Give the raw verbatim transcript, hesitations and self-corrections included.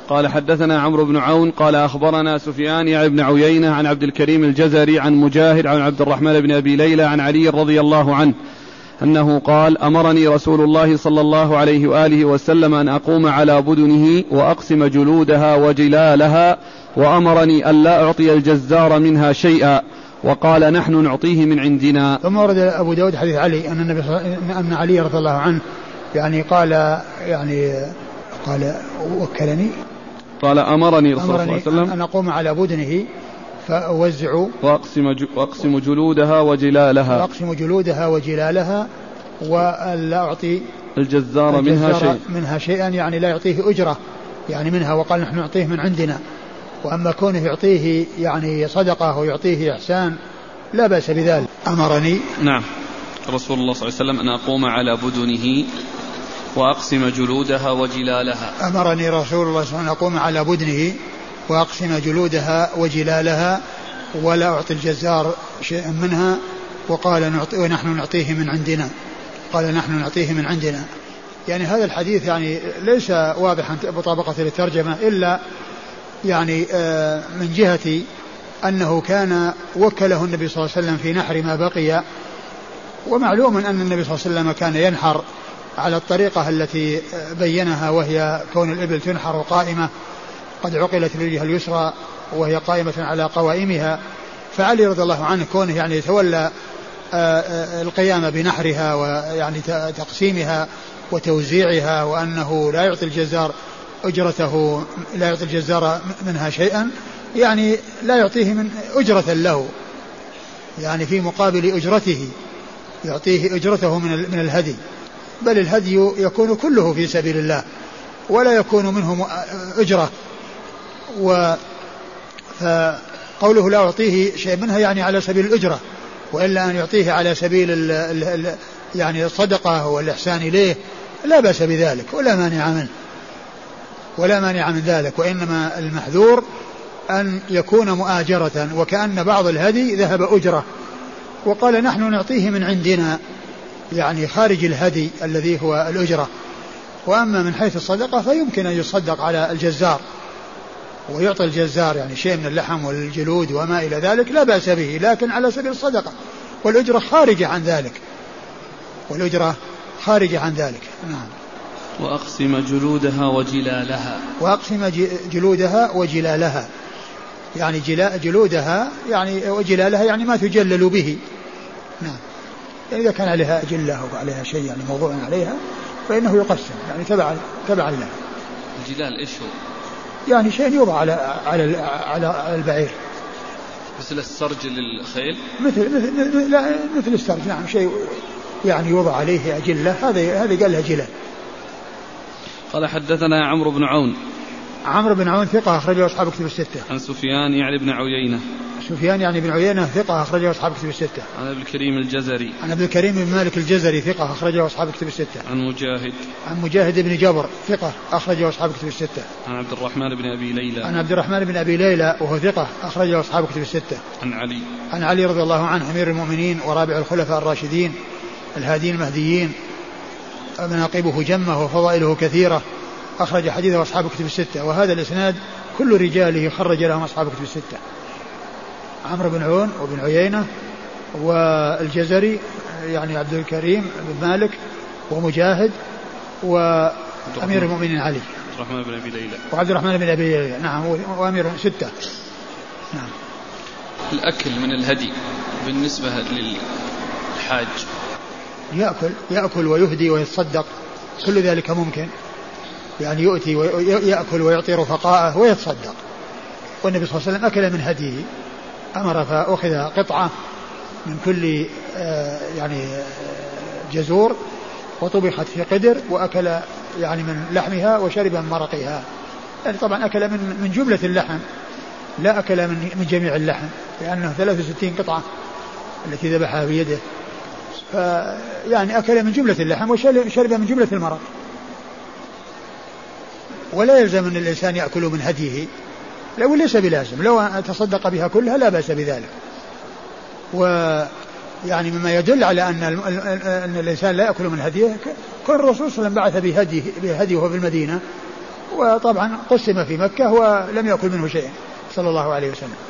قال حدثنا عمرو بن عون قال أخبرنا سفيان يعني بن عيينة عن عبد الكريم الجزري عن مجاهد عن عبد الرحمن بن أبي ليلى عن علي رضي الله عنه أنه قال أمرني رسول الله صلى الله عليه وآله وسلم أن أقوم على بدنه وأقسم جلودها وجلالها، وأمرني أن لا أعطي الجزار منها شيئا، وقال نحن نعطيه من عندنا. ثم ورد أبو داود حديث علي أن النبي أن علي رضي الله عنه يعني قال يعني قال وكلني قال أمرني رسول الله صلى الله عليه وسلم أن أقوم على بدنه فأوزع وأقسم, وأقسم جلودها وجلالها وأقسم جلودها وجلالها ولا أعطي الجزار, الجزار منها شيء منها شيئا يعني لا يعطيه أجرة يعني منها، وقال نحن نعطيه من عندنا. وأما كونه يعطيه يعني صدقة ويعطيه إحسان لا بأس بذلك. أمرني نعم رسول الله صلى الله عليه وسلم أن أقوم على بدنه وأقسم جلودها وجلالها. أمرني رسول الله صلى الله عليه وسلم أن أقوم على بدنه وأقسم جلودها وجلالها ولا أعطي الجزار شيئا منها، وقال نعطي ونحن نعطيه من عندنا. قال نحن نعطيه من عندنا. يعني هذا الحديث يعني ليس واضحا بطابقة الترجمة إلا يعني من جهة أنه كان وكله النبي صلى الله عليه وسلم في نحر ما بقي، ومعلوم أن النبي صلى الله عليه وسلم كان ينحر على الطريقة التي بينها، وهي كون الإبل تنحر قائمة قد عقلت رجلها اليسرى وهي قائمة على قوائمها. فعلي رضي الله عنه كونه يعني يتولى القيام بنحرها ويعني تقسيمها وتوزيعها، وأنه لا يعطي الجزار أجرته لا يعطي الجزار منها شيئا، يعني لا يعطيه من أجرة له يعني في مقابل أجرته يعطيه أجرته من من الهدي، بل الهدي يكون كله في سبيل الله ولا يكون منه أجرة. و فقوله لا أعطيه شيء منها يعني على سبيل الأجرة، وإلا أن يعطيه على سبيل ال ال ال يعني الصدقة والإحسان إليه لا بأس بذلك ولا مانع منه ولا مانع من ذلك، وإنما المحذور أن يكون مؤاجرة وكأن بعض الهدي ذهب أجرة. وقال نحن نعطيه من عندنا يعني خارج الهدي الذي هو الأجرة. وأما من حيث الصدقة فيمكن أن يصدق على الجزار ويعطي الجزار يعني شيء من اللحم والجلود وما إلى ذلك لا بأس به، لكن على سبيل الصدقة، والأجرة خارجة عن ذلك والأجرة خارجة عن ذلك. نعم. وأقسم جلودها وجلالها وأقسم جلودها وجلالها يعني جلودها يعني وجلالها يعني ما تجلل به. نعم. إذا كان عليها أجلة وعليها شيء يعني موضوع عليها فإنه يقسم يعني تبع تبع له. الجلال إيش هو؟ يعني شيء يوضع على على على البعير مثل السرج للخيل، مثل مثل لا مثل السرج. نعم شيء يعني يوضع عليه أجلة، هذا هذا قال له جلال. قال حدثنا عمرو بن عون. عمرو بن عون ثقة أخرجه أصحاب كتب الستة. عن سفيان يعني بن عيينة. سفيان يعني بن عيينة ثقة أخرجه أصحاب كتب الستة. عن عبد الكريم الجزري. عن عبد الكريم بن مالك الجزري ثقة أخرجه أصحاب كتب الستة. عن مجاهد. عن مجاهد بن جبر ثقة أخرجه أصحاب كتب الستة. عن عبد الرحمن بن أبي ليلى. عن عبد الرحمن بن أبي ليلى وهو ثقة أخرجه أصحاب كتب الستة. عن علي. عن علي رضي الله عنه أمير المؤمنين ورابع الخلفاء الراشدين الهادين المهديين، مناقبه جمة وفضائله كثيرة، أخرج حديثه أصحاب كتب الستة. وهذا الإسناد كل رجاله خرج لهم أصحاب كتب الستة. عمرو بن عون وبن عيينة والجزري يعني عبد الكريم بن مالك ومجاهد وأمير المؤمنين علي عبد الرحمن بن أبي ليلى وعبد الرحمن بن أبي ليلى. نعم وأمير ستة. نعم. الأكل من الهدي بالنسبة للحاج يأكل يأكل ويهدي ويتصدق، كل ذلك ممكن، يعني يؤتي ويأكل ويعطي رفقاءه ويتصدق. والنبي صلى الله عليه وسلم أكل من هديه، أمر فأخذ قطعة من كل يعني جزور وطبخت في قدر وأكل يعني من لحمها وشرب من مرقها، يعني طبعا أكل من من جملة اللحم لا أكل من من جميع اللحم، لأنه ثلاث وستين قطعة التي ذبحها بيده، فيعني أكل من جملة اللحم وشرب من جملة المرق. ولا يلزم أن الإنسان يأكل من هديه، لو ليس بلازم، لو تصدق بها كلها لا بأس بذلك. ويعني مما يدل على أن أن الإنسان لا يأكل من هديه كون الرسول صلى الله عليه وسلم بعث بهديه بهديه في المدينة، وطبعا قسم في مكة ولم يأكل منه شيء صلى الله عليه وسلم.